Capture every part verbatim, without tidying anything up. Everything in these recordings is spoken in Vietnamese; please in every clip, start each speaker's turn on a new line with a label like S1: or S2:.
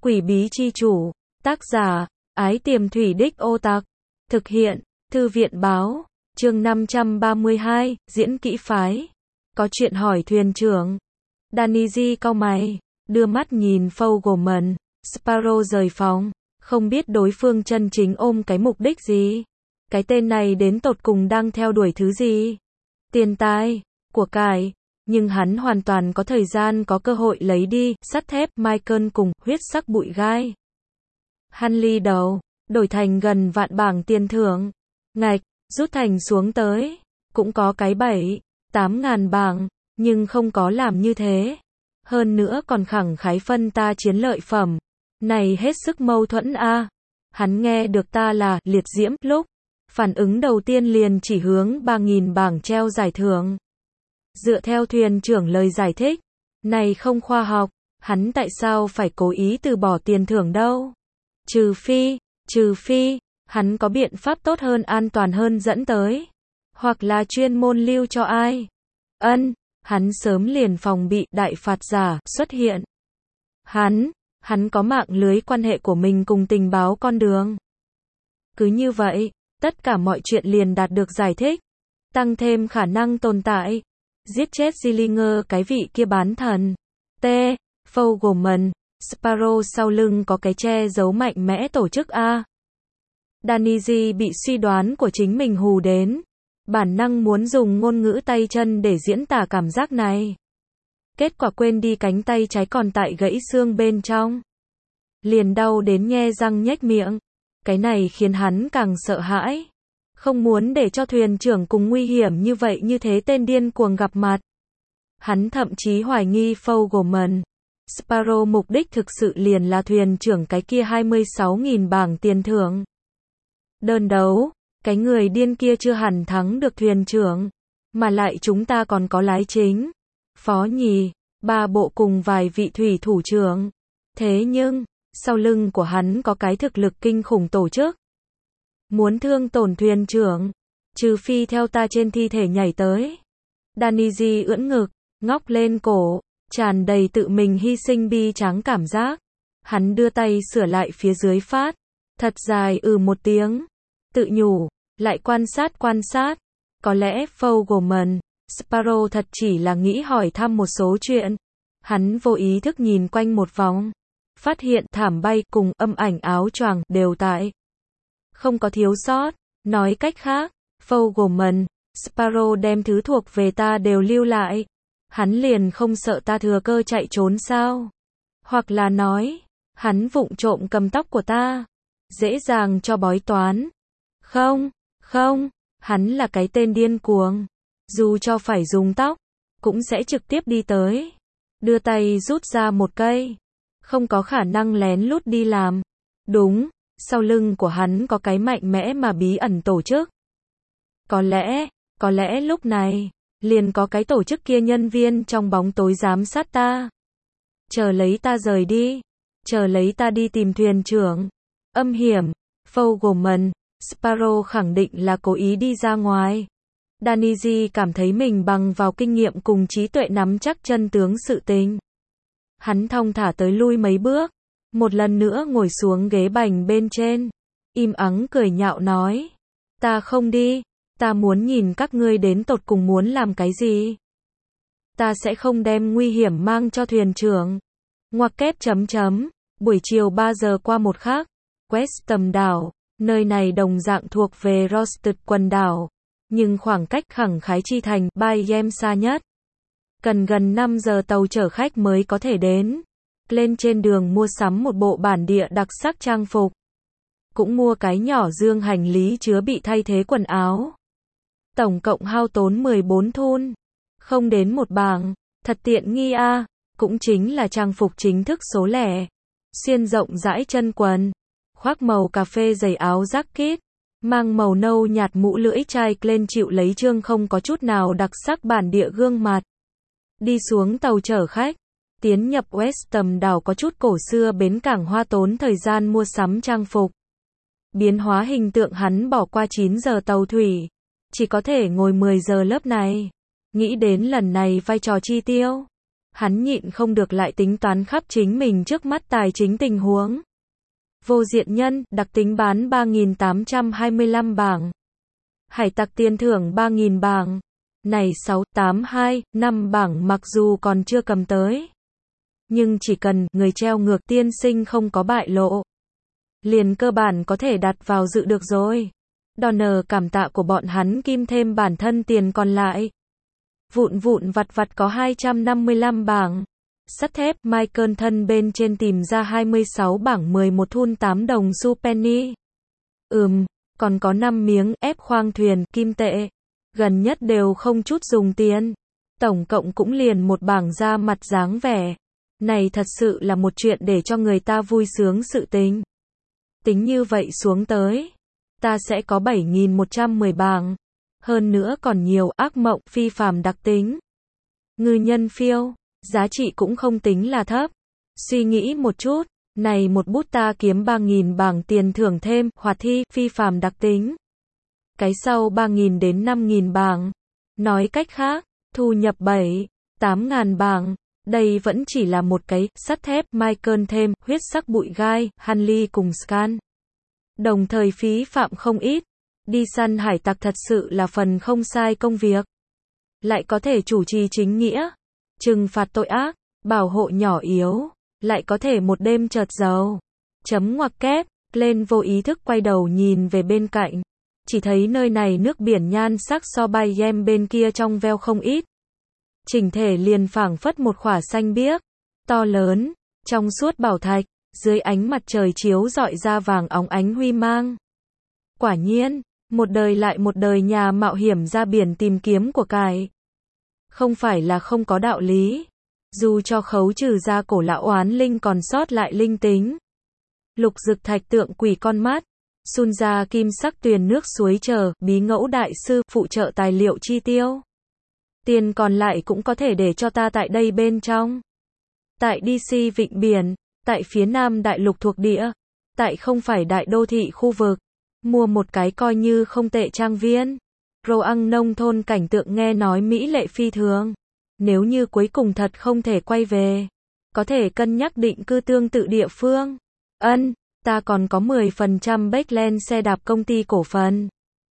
S1: Quỷ bí chi chủ, tác giả, Ái Tiềm Thủy Đích Ô Tặc, thực hiện, Thư viện báo, chương năm trăm ba mươi hai, diễn kỹ phái. Có chuyện hỏi thuyền trưởng. Danny cau mày, đưa mắt nhìn Fogelman, Sparrow rời phòng, không biết đối phương chân chính ôm cái mục đích gì. Cái tên này đến tột cùng đang theo đuổi thứ gì? Tiền tài, của cải. Nhưng hắn hoàn toàn có thời gian có cơ hội lấy đi, sắt thép, Michael cùng, huyết sắc bụi gai. Hanley đầu, đổi thành gần vạn bảng tiền thưởng. Ngạch, rút thành xuống tới. Cũng có cái bảy, tám ngàn bảng, nhưng không có làm như thế. Hơn nữa còn khẳng khái phân ta chiến lợi phẩm. Này hết sức mâu thuẫn a. À. Hắn nghe được ta là liệt diễm lúc. Phản ứng đầu tiên liền chỉ hướng ba nghìn bảng treo giải thưởng. Dựa theo thuyền trưởng lời giải thích, này không khoa học, hắn tại sao phải cố ý từ bỏ tiền thưởng đâu? Trừ phi, trừ phi, hắn có biện pháp tốt hơn, an toàn hơn dẫn tới. Hoặc là chuyên môn lưu cho ai? Ân, hắn sớm liền phòng bị đại phạt giả xuất hiện. Hắn, hắn có mạng lưới quan hệ của mình cùng tình báo con đường. Cứ như vậy, tất cả mọi chuyện liền đạt được giải thích. Tăng thêm khả năng tồn tại. Giết chết Zillinger cái vị kia bán thần. T. Fogelman, Sparrow sau lưng có cái che giấu mạnh mẽ tổ chức A. Danny bị suy đoán của chính mình hù đến. Bản năng muốn dùng ngôn ngữ tay chân để diễn tả cảm giác này. Kết quả quên đi cánh tay trái còn tại gãy xương bên trong. Liền đau đến nhe răng nhếch miệng. Cái này khiến hắn càng sợ hãi. Không muốn để cho thuyền trưởng cùng nguy hiểm như vậy như thế tên điên cuồng gặp mặt. Hắn thậm chí hoài nghi Fogelman. Sparrow mục đích thực sự liền là thuyền trưởng cái kia hai mươi sáu nghìn bảng tiền thưởng. Đơn đấu, cái người điên kia chưa hẳn thắng được thuyền trưởng. Mà lại chúng ta còn có lái chính, phó nhì, ba bộ cùng vài vị thủy thủ trưởng. Thế nhưng, sau lưng của hắn có cái thực lực kinh khủng tổ chức. Muốn thương tổn thuyền trưởng, trừ phi theo ta trên thi thể nhảy tới. Danny ưỡn ngực, ngóc lên cổ, tràn đầy tự mình hy sinh bi tráng cảm giác. Hắn đưa tay sửa lại phía dưới phát, thật dài ừ một tiếng, tự nhủ, lại quan sát quan sát. Có lẽ Fogelman, Sparrow thật chỉ là nghĩ hỏi thăm một số chuyện. Hắn vô ý thức nhìn quanh một vòng, phát hiện thảm bay cùng âm ảnh áo choàng đều tại. Không có thiếu sót. Nói cách khác, Fogelman, Sparrow đem thứ thuộc về ta đều lưu lại. Hắn liền không sợ ta thừa cơ chạy trốn sao? Hoặc là nói, hắn vụng trộm cầm tóc của ta, dễ dàng cho bói toán. Không, không, hắn là cái tên điên cuồng. Dù cho phải dùng tóc, cũng sẽ trực tiếp đi tới. Đưa tay rút ra một cây. Không có khả năng lén lút đi làm. Đúng. Sau lưng của hắn có cái mạnh mẽ mà bí ẩn tổ chức. Có lẽ, có lẽ lúc này, liền có cái tổ chức kia nhân viên trong bóng tối giám sát ta. Chờ lấy ta rời đi. Chờ lấy ta đi tìm thuyền trưởng. Âm hiểm, Fogelman, Sparrow khẳng định là cố ý đi ra ngoài. Danny cảm thấy mình bằng vào kinh nghiệm cùng trí tuệ nắm chắc chân tướng sự tình. Hắn thong thả tới lui mấy bước. Một lần nữa ngồi xuống ghế bành bên trên. Im ắng cười nhạo nói. Ta không đi. Ta muốn nhìn các ngươi đến tột cùng muốn làm cái gì. Ta sẽ không đem nguy hiểm mang cho thuyền trưởng. Ngoặc kép chấm chấm. Buổi chiều ba giờ qua một khắc. Westham đảo. Nơi này đồng dạng thuộc về Rosted quần đảo. Nhưng khoảng cách khẳng khái chi thành Bayem xa nhất. Cần gần năm giờ tàu chở khách mới có thể đến. Lên trên đường mua sắm một bộ bản địa đặc sắc trang phục. Cũng mua cái nhỏ dương hành lý chứa bị thay thế quần áo. Tổng cộng hao tốn mười bốn thun. Không đến một bảng. Thật tiện nghi a. À. Cũng chính là trang phục chính thức số lẻ. Xuyên rộng rãi chân quần. Khoác màu cà phê giày áo jacket. Mang màu nâu nhạt mũ lưỡi chai lên chịu lấy trương không có chút nào đặc sắc bản địa gương mặt. Đi xuống tàu chở khách. Tiến nhập Westham đảo có chút cổ xưa bến cảng hoa tốn thời gian mua sắm trang phục. Biến hóa hình tượng hắn bỏ qua chín giờ tàu thủy. Chỉ có thể ngồi mười giờ lớp này. Nghĩ đến lần này vai trò chi tiêu. Hắn nhịn không được lại tính toán khắp chính mình trước mắt tài chính tình huống. Vô diện nhân, đặc tính bán ba nghìn tám trăm hai mươi lăm bảng. Hải tặc tiền thưởng ba nghìn bảng. Này sáu, tám, hai, năm bảng mặc dù còn chưa cầm tới. Nhưng chỉ cần người treo ngược tiên sinh không có bại lộ. Liền cơ bản có thể đặt vào dự được rồi. Donner cảm tạ của bọn hắn kim thêm bản thân tiền còn lại. Vụn vụn vặt vặt có hai trăm năm mươi lăm bảng. Sắt thép, Michael thân bên trên tìm ra hai mươi sáu bảng mười một thun tám đồng xu penny. Ừm, còn có năm miếng ép khoang thuyền, kim tệ. Gần nhất đều không chút dùng tiền. Tổng cộng cũng liền một bảng ra mặt dáng vẻ. Này thật sự là một chuyện để cho người ta vui sướng sự tình. Tính như vậy xuống tới. Ta sẽ có bảy nghìn một trăm mười bảng. Hơn nữa còn nhiều ác mộng, phi phàm đặc tính. Ngư nhân phiêu. Giá trị cũng không tính là thấp. Suy nghĩ một chút. Này một bút ta kiếm ba nghìn bảng tiền thưởng thêm, hoạt thi, phi phàm đặc tính. Cái sau ba nghìn đến năm nghìn bảng. Nói cách khác, thu nhập bảy, tám ngàn bảng. Đây vẫn chỉ là một cái, sắt thép, Michael thêm, huyết sắc bụi gai, Hanley cùng Scan. Đồng thời phí phạm không ít. Đi săn hải tặc thật sự là phần không sai công việc. Lại có thể chủ trì chính nghĩa. Trừng phạt tội ác. Bảo hộ nhỏ yếu. Lại có thể một đêm chợt giàu. Chấm ngoặc kép. Lên vô ý thức quay đầu nhìn về bên cạnh. Chỉ thấy nơi này nước biển nhan sắc so bay em bên kia trong veo không ít. Chỉnh thể liền phảng phất một khỏa xanh biếc. To lớn. Trong suốt bảo thạch. Dưới ánh mặt trời chiếu rọi ra vàng óng ánh huy mang. Quả nhiên, một đời lại một đời nhà mạo hiểm ra biển tìm kiếm của cải. Không phải là không có đạo lý. Dù cho khấu trừ ra cổ lão oán linh còn sót lại linh tính. Lục dực thạch tượng quỷ con mắt. Sun ra kim sắc tuyền nước suối chờ, bí ngẫu đại sư, phụ trợ tài liệu chi tiêu. Tiền còn lại cũng có thể để cho ta tại đây bên trong. Tại đê xê Vịnh Biển. Tại phía nam đại lục thuộc địa. Tại không phải đại đô thị khu vực. Mua một cái coi như không tệ trang viên. Roang nông thôn cảnh tượng nghe nói mỹ lệ phi thường. Nếu như cuối cùng thật không thể quay về. Có thể cân nhắc định cư tương tự địa phương. Ân, ta còn có mười phần trăm Backland xe đạp công ty cổ phần.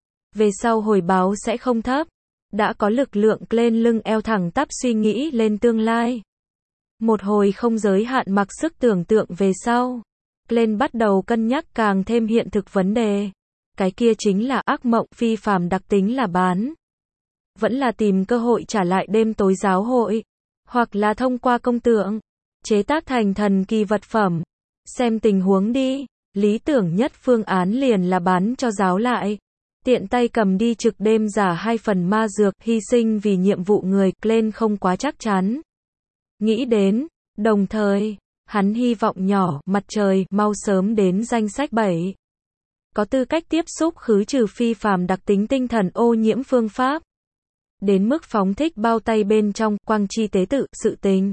S1: Về sau hồi báo sẽ không thấp. Đã có lực lượng lên lưng eo thẳng tắp suy nghĩ lên tương lai. Một hồi không giới hạn mặc sức tưởng tượng về sau. Lên bắt đầu cân nhắc càng thêm hiện thực vấn đề. Cái kia chính là ác mộng phi phàm đặc tính là bán. Vẫn là tìm cơ hội trả lại đêm tối giáo hội. Hoặc là thông qua công tượng. Chế tác thành thần kỳ vật phẩm. Xem tình huống đi. Lý tưởng nhất phương án liền là bán cho giáo lại. Tiện tay cầm đi trực đêm giả hai phần ma dược hy sinh vì nhiệm vụ người. Lên không quá chắc chắn. Nghĩ đến, đồng thời, hắn hy vọng nhỏ, mặt trời, mau sớm đến danh sách bảy. Có tư cách tiếp xúc khứ trừ phi phàm đặc tính tinh thần ô nhiễm phương pháp. Đến mức phóng thích bao tay bên trong, quang chi tế tự, sự tình.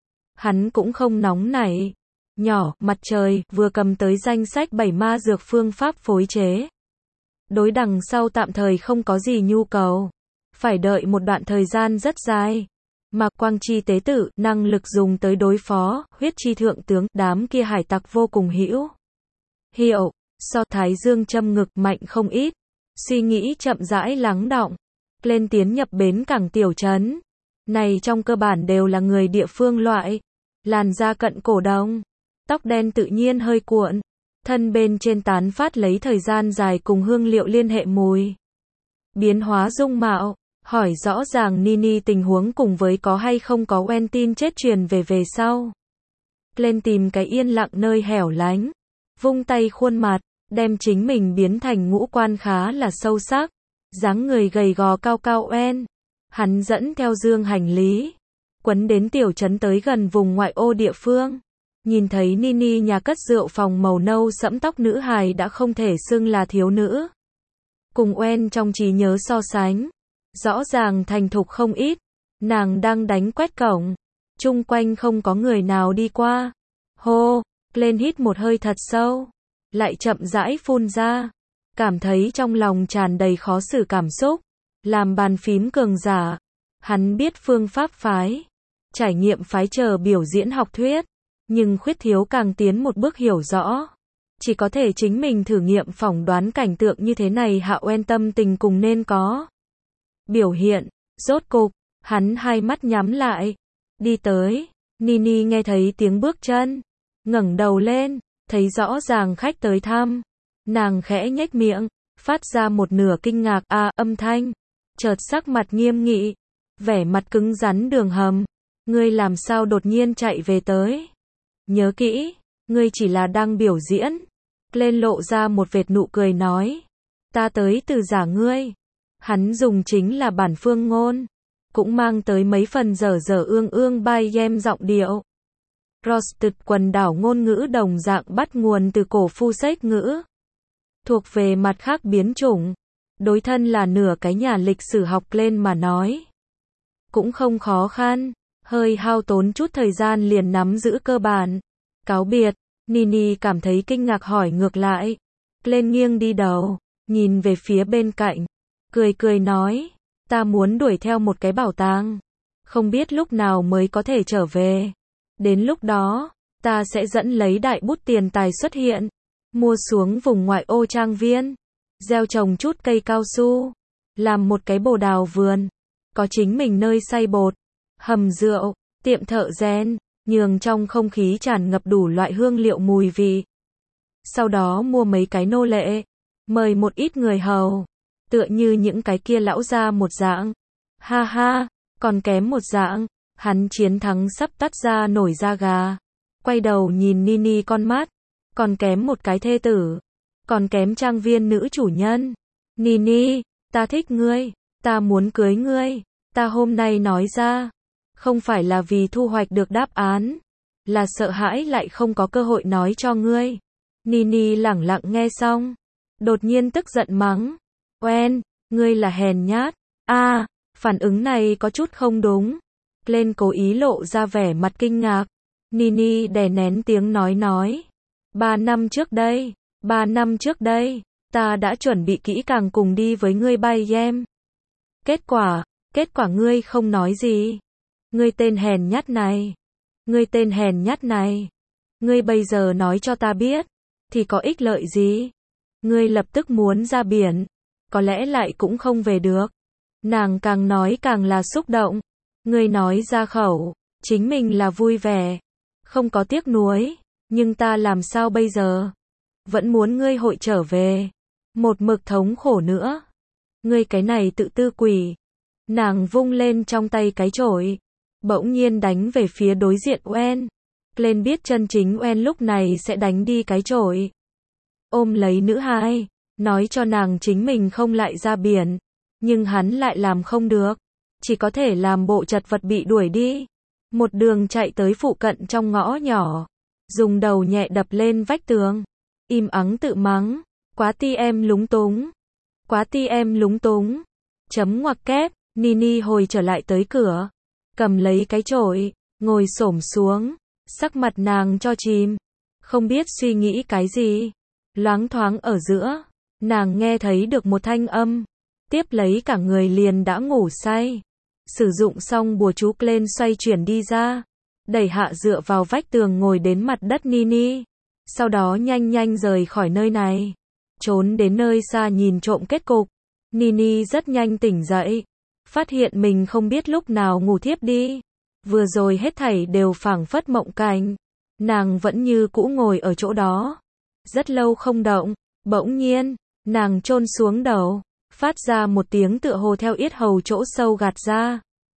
S1: Hắn cũng không nóng nảy. Nhỏ, mặt trời, vừa cầm tới danh sách bảy ma dược phương pháp phối chế. Đối đằng sau tạm thời không có gì nhu cầu. Phải đợi một đoạn thời gian rất dài. Mà quang chi tế tự, năng lực dùng tới đối phó, huyết chi thượng tướng, đám kia hải tặc vô cùng hữu hiệu, so thái dương châm ngực mạnh không ít. Suy nghĩ chậm rãi lắng đọng. Lên tiến nhập bến cảng tiểu trấn. Này trong cơ bản đều là người địa phương loại. Làn da cận cổ đồng. Tóc đen tự nhiên hơi cuộn. Thân bên trên tán phát lấy thời gian dài cùng hương liệu liên hệ mùi. Biến hóa dung mạo. Hỏi rõ ràng Nini tình huống cùng với có hay không có quen tin chết truyền về về sau. Lên tìm cái yên lặng nơi hẻo lánh. Vung tay khuôn mặt, đem chính mình biến thành ngũ quan khá là sâu sắc. Dáng người gầy gò cao cao oen. Hắn dẫn theo dương hành lý. Quấn đến tiểu trấn tới gần vùng ngoại ô địa phương. Nhìn thấy Nini nhà cất rượu phòng màu nâu sẫm tóc nữ hài đã không thể xưng là thiếu nữ. Cùng oen trong trí nhớ so sánh. Rõ ràng thành thục không ít. Nàng đang đánh quét cổng. Chung quanh không có người nào đi qua. Hô, lên hít một hơi thật sâu. Lại chậm rãi phun ra. Cảm thấy trong lòng tràn đầy khó xử cảm xúc. Làm bàn phím cường giả. Hắn biết phương pháp phái. trải nghiệm phái chờ biểu diễn học thuyết. Nhưng khuyết thiếu càng tiến một bước hiểu rõ. Chỉ có thể chính mình thử nghiệm phỏng đoán cảnh tượng như thế này Hạ Oen tâm tình cùng nên có. Biểu hiện, rốt cục, hắn hai mắt nhắm lại. Đi tới, Nini nghe thấy tiếng bước chân. Ngẩng đầu lên, thấy rõ ràng khách tới thăm. Nàng khẽ nhếch miệng, phát ra một nửa kinh ngạc a âm thanh. Chợt sắc mặt nghiêm nghị, vẻ mặt cứng rắn đường hầm. Ngươi làm sao đột nhiên chạy về tới? Nhớ kỹ, ngươi chỉ là đang biểu diễn. Lên lộ ra một vệt nụ cười nói. Ta tới từ giả ngươi. Hắn dùng chính là bản phương ngôn. Cũng mang tới mấy phần dở dở ương ương bai gem giọng điệu. Roasted quần đảo ngôn ngữ đồng dạng bắt nguồn từ cổ phu sách ngữ. Thuộc về mặt khác biến chủng. Đối thân là nửa cái nhà lịch sử học lên mà nói. Cũng không khó khăn. Hơi hao tốn chút thời gian liền nắm giữ cơ bản. Cáo biệt, Nini cảm thấy kinh ngạc hỏi ngược lại. Lên nghiêng đi đầu, nhìn về phía bên cạnh. Cười cười nói, ta muốn đuổi theo một cái bảo tàng. Không biết lúc nào mới có thể trở về. Đến lúc đó, ta sẽ dẫn lấy đại bút tiền tài xuất hiện. Mua xuống vùng ngoại ô trang viên. Gieo trồng chút cây cao su. Làm một cái bồ đào vườn. Có chính mình nơi xay bột. Hầm rượu, tiệm thợ rèn. Nhường trong không khí tràn ngập đủ loại hương liệu mùi vị. Sau đó mua mấy cái nô lệ. Mời một ít người hầu. Tựa như những cái kia lão gia một dạng. Ha ha, còn kém một dạng. Hắn chiến thắng sắp tắt ra nổi da gà. Quay đầu nhìn Nini con mắt. Còn kém một cái thê tử. Còn kém trang viên nữ chủ nhân. Nini, ta thích ngươi. Ta muốn cưới ngươi. Ta hôm nay nói ra. Không phải là vì thu hoạch được đáp án. Là sợ hãi lại không có cơ hội nói cho ngươi. Nini lẳng lặng nghe xong. Đột nhiên tức giận mắng. Oen, ngươi là hèn nhát. A, à, phản ứng này có chút không đúng. Lên cố ý lộ ra vẻ mặt kinh ngạc. Nini đè nén tiếng nói nói. Ba năm trước đây, ba năm trước đây, ta đã chuẩn bị kỹ càng cùng đi với ngươi bay game. Kết quả, kết quả ngươi không nói gì. Ngươi tên hèn nhát này. Ngươi tên hèn nhát này. Ngươi bây giờ nói cho ta biết. Thì có ích lợi gì? Ngươi lập tức muốn ra biển. Có lẽ lại cũng không về được. Nàng càng nói càng là xúc động. Ngươi nói ra khẩu. Chính mình là vui vẻ. Không có tiếc nuối. Nhưng ta làm sao bây giờ? Vẫn muốn ngươi hội trở về. Một mực thống khổ nữa. Ngươi cái này tự tư quỷ. Nàng vung lên trong tay cái chổi. Bỗng nhiên đánh về phía đối diện Oen. Lên biết chân chính Oen lúc này sẽ đánh đi cái chổi. Ôm lấy nữ hai. Nói cho nàng chính mình không lại ra biển. Nhưng hắn lại làm không được. Chỉ có thể làm bộ chật vật bị đuổi đi. Một đường chạy tới phụ cận trong ngõ nhỏ. Dùng đầu nhẹ đập lên vách tường. Im ắng tự mắng. Quá ti em lúng túng. Quá ti em lúng túng. Chấm ngoặc kép. Nini hồi trở lại tới cửa. Cầm lấy cái chổi. Ngồi xổm xuống. Sắc mặt nàng cho chìm. Không biết suy nghĩ cái gì. Loáng thoáng ở giữa. Nàng nghe thấy được một thanh âm. Tiếp lấy cả người liền đã ngủ say. Sử dụng xong bùa chú lên xoay chuyển đi ra. Đẩy hạ dựa vào vách tường ngồi đến mặt đất Nini. Sau đó nhanh nhanh rời khỏi nơi này. Trốn đến nơi xa nhìn trộm kết cục. Nini rất nhanh tỉnh dậy. Phát hiện mình không biết lúc nào ngủ thiếp đi. Vừa rồi hết thảy đều phảng phất mộng cảnh. Nàng vẫn như cũ ngồi ở chỗ đó. Rất lâu không động. Bỗng nhiên, nàng chôn xuống đầu. Phát ra một tiếng tựa hồ theo yết hầu chỗ sâu gạt ra.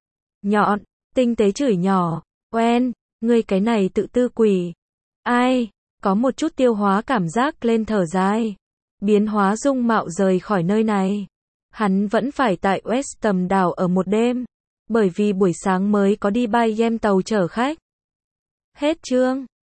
S1: Nhọn, tinh tế chửi nhỏ. Oen, ngươi cái này tự tư quỷ. Ai, có một chút tiêu hóa cảm giác lên thở dài. Biến hóa dung mạo rời khỏi nơi này. Hắn vẫn phải tại Westham đảo ở một đêm. Bởi vì buổi sáng mới có đi bay game tàu chở khách. Hết chương.